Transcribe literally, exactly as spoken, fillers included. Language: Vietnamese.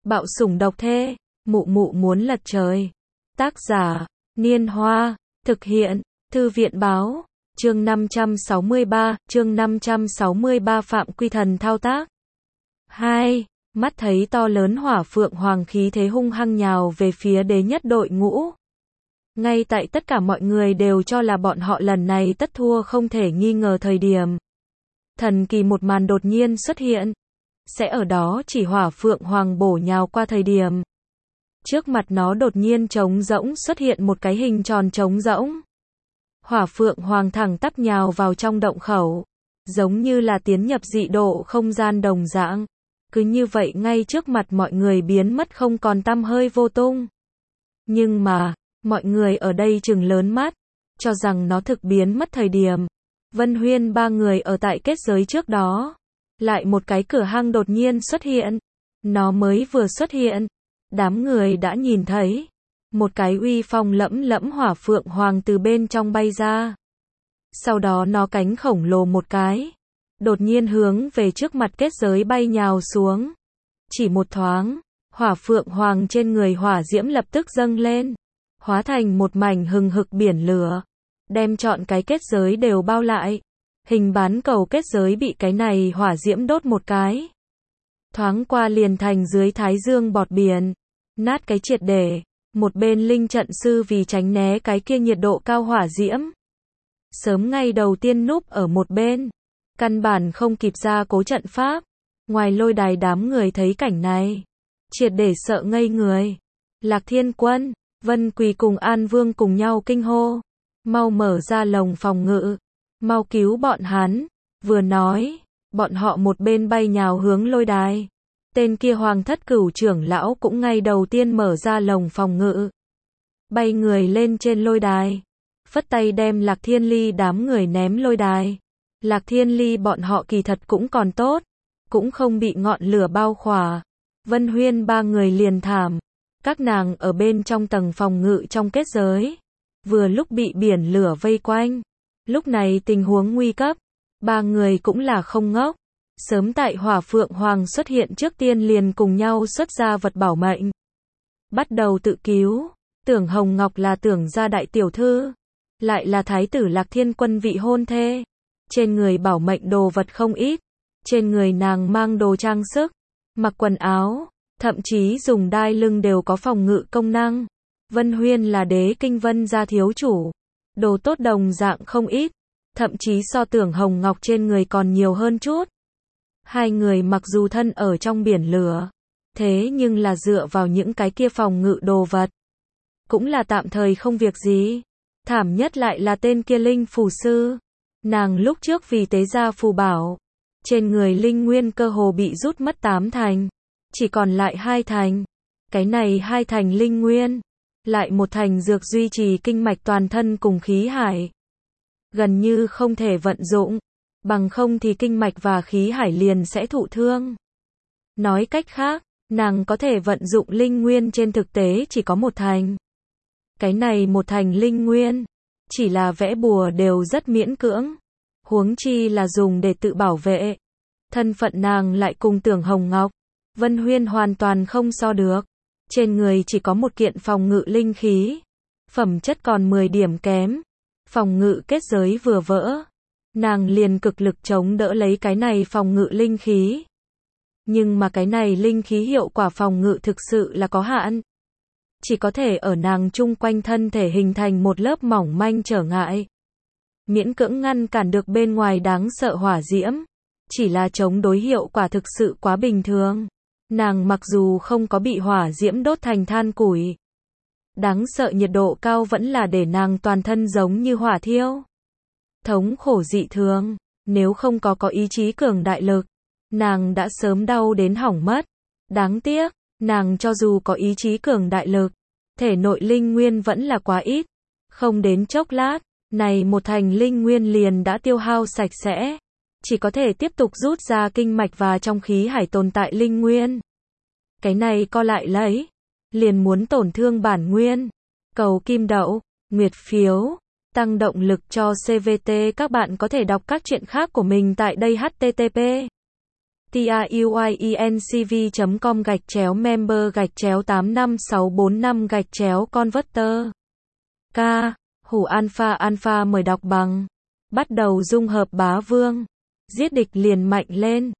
Bạo sủng độc thê, mụ mụ muốn lật trời. Tác giả, Niên Hoa, thực hiện, Thư viện Báo, chương năm trăm sáu mươi ba, chương năm trăm sáu mươi ba Phạm Quy Thần thao tác. hai. Mắt thấy to lớn hỏa phượng hoàng khí thế hung hăng nhào về phía đế nhất đội ngũ. Ngay tại tất cả mọi người đều cho là bọn họ lần này tất thua không thể nghi ngờ thời điểm. Thần kỳ một màn đột nhiên xuất hiện. Sẽ ở đó chỉ hỏa phượng hoàng bổ nhào qua thời điểm. Trước mặt nó đột nhiên trống rỗng xuất hiện một cái hình tròn trống rỗng. Hỏa phượng hoàng thẳng tắp nhào vào trong động khẩu. Giống như là tiến nhập dị độ không gian đồng dạng. Cứ như vậy ngay trước mặt mọi người biến mất không còn tăm hơi vô tung. Nhưng mà, mọi người ở đây trừng lớn mắt, cho rằng nó thực biến mất thời điểm. Vân Huyên ba người ở tại kết giới trước đó. Lại một cái cửa hang đột nhiên xuất hiện. Nó mới vừa xuất hiện. Đám người đã nhìn thấy. Một cái uy phong lẫm lẫm hỏa phượng hoàng từ bên trong bay ra. Sau đó nó cánh khổng lồ một cái. Đột nhiên hướng về trước mặt kết giới bay nhào xuống. Chỉ một thoáng. Hỏa phượng hoàng trên người hỏa diễm lập tức dâng lên. Hóa thành một mảnh hừng hực biển lửa. Đem trọn cái kết giới đều bao lại. Hình bán cầu kết giới bị cái này hỏa diễm đốt một cái. Thoáng qua liền thành dưới thái dương bọt biển. Nát cái triệt để. Một bên linh trận sư vì tránh né cái kia nhiệt độ cao hỏa diễm. Sớm ngay đầu tiên núp ở một bên. Căn bản không kịp ra cố trận pháp. Ngoài lôi đài đám người thấy cảnh này. Triệt để sợ ngây người. Lạc Thiên Quân, Vân Quỳ cùng An Vương cùng nhau kinh hô. Mau mở ra lồng phòng ngự. Mau cứu bọn hắn. Vừa nói, bọn họ một bên bay nhào hướng lôi đài. Tên kia Hoàng Thất Cửu trưởng lão cũng ngay đầu tiên mở ra lồng phòng ngự. Bay người lên trên lôi đài. Phất tay đem Lạc Thiên Ly đám người ném lôi đài. Lạc Thiên Ly bọn họ kỳ thật cũng còn tốt. Cũng không bị ngọn lửa bao khỏa. Vân Huyên ba người liền thảm. Các nàng ở bên trong tầng phòng ngự trong kết giới. Vừa lúc bị biển lửa vây quanh. Lúc này tình huống nguy cấp. Ba người cũng là không ngốc. Sớm tại hỏa phượng hoàng xuất hiện trước tiên liền cùng nhau xuất ra vật bảo mệnh. Bắt đầu tự cứu. Tưởng Hồng Ngọc là tưởng gia đại tiểu thư. Lại là thái tử Lạc Thiên Quân vị hôn thê. Trên người bảo mệnh đồ vật không ít. Trên người nàng mang đồ trang sức. Mặc quần áo. Thậm chí dùng đai lưng đều có phòng ngự công năng. Vân Huyên là đế kinh vân gia thiếu chủ. Đồ tốt đồng dạng không ít. Thậm chí so tưởng Hồng Ngọc trên người còn nhiều hơn chút. Hai người mặc dù thân ở trong biển lửa. Thế nhưng là dựa vào những cái kia phòng ngự đồ vật. Cũng là tạm thời không việc gì. Thảm nhất lại là tên kia linh phù sư. Nàng lúc trước vì tế gia phù bảo. Trên người linh nguyên cơ hồ bị rút mất tám thành. Chỉ còn lại hai thành. Cái này hai thành linh nguyên. Lại một thành dược duy trì kinh mạch toàn thân cùng khí hải. Gần như không thể vận dụng. Bằng không thì kinh mạch và khí hải liền sẽ thụ thương. Nói cách khác, nàng có thể vận dụng linh nguyên trên thực tế chỉ có một thành. Cái này một thành linh nguyên. Chỉ là vẽ bùa đều rất miễn cưỡng. Huống chi là dùng để tự bảo vệ. Thân phận nàng lại cùng tưởng Hồng Ngọc. Vân Huyên hoàn toàn không so được. Trên người chỉ có một kiện phòng ngự linh khí. Phẩm chất còn mười điểm kém. Phòng ngự kết giới vừa vỡ. Nàng liền cực lực chống đỡ lấy cái này phòng ngự linh khí. Nhưng mà cái này linh khí hiệu quả phòng ngự thực sự là có hạn. Chỉ có thể ở nàng chung quanh thân thể hình thành một lớp mỏng manh trở ngại. Miễn cưỡng ngăn cản được bên ngoài đáng sợ hỏa diễm. Chỉ là chống đối hiệu quả thực sự quá bình thường. Nàng mặc dù không có bị hỏa diễm đốt thành than củi. Đáng sợ nhiệt độ cao vẫn là để nàng toàn thân giống như hỏa thiêu. Thống khổ dị thường. Nếu không có có ý chí cường đại lực. Nàng đã sớm đau đến hỏng mất. Đáng tiếc. Nàng cho dù có ý chí cường đại lực. Thể nội linh nguyên vẫn là quá ít. Không đến chốc lát. Này một thành linh nguyên liền đã tiêu hao sạch sẽ. Chỉ có thể tiếp tục rút ra kinh mạch và trong khí hải tồn tại linh nguyên. Cái này co lại lấy. Liền muốn tổn thương bản nguyên. Cầu kim đậu, nguyệt phiếu, tăng động lực cho xê vê tê. Các bạn có thể đọc các chuyện khác của mình tại đây. H T T P tiuyiencv.com gạch chéo member gạch chéo tám năm sáu bốn năm gạch chéo converter. K. Hủ alpha alpha mời đọc bằng. Bắt đầu dung hợp bá vương. Giết địch liền mạnh lên.